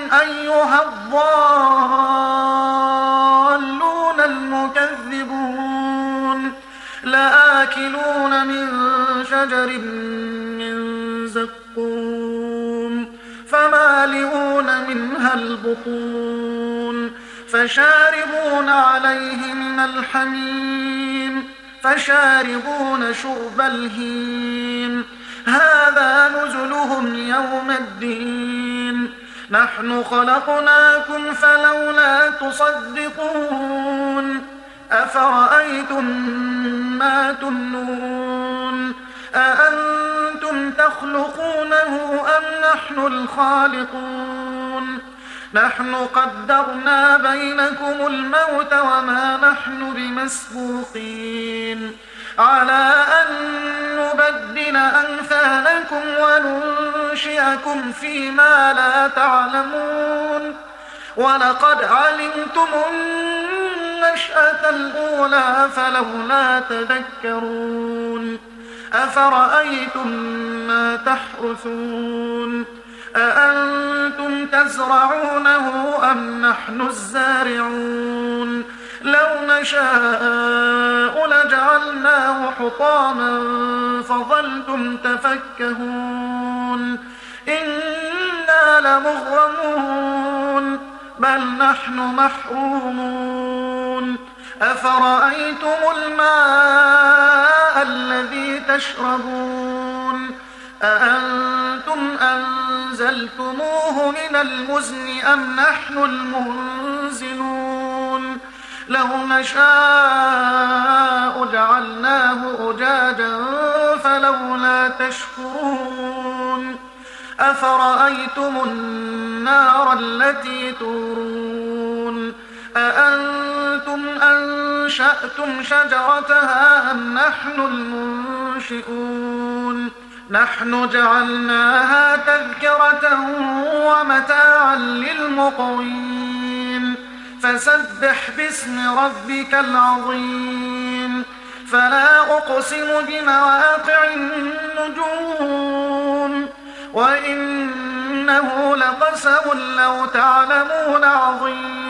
أيها الضالون المكذبون لآكلون من شجر من زقوم فمالئون منها البطون فشاربون عليه من الحميم فشاربون شرب الهيم هذا نزلهم يوم الدين نحن خلقناكم فلولا تصدقون أفرأيتم ما تمنون أأنتم تخلقونه أم نحن الخالقون نحن قدرنا بينكم الموت وما نحن بمسبوقين على أن نبدل أمثالكم وننشئكم فيما لا تعلمون ولقد علمتم النشأة الأولى فلولا تذكرون أفرأيتم ما تحرثون أأنتم تزرعونه أم نحن الزارعون لو نشاء لجعلناه حطاما فظلتم تفكهون إنا لمغرمون بل نحن محرومون أفرأيتم الماء الذي تشربون أأنتم أنزلتموه من المزن أم نحن المنزلون لو نشاء جعلناه أجاجا فلولا تشكرون أفرأيتم النار التي تورون أأنتم أنشأتم شجرتها أم نحن المنشئون نحن جعلناها تذكرة ومتاعا للمقوين فسبح باسم ربك العظيم فلا أقسم بمواقع النجوم وإنه لقسم لو تعلمون عظيم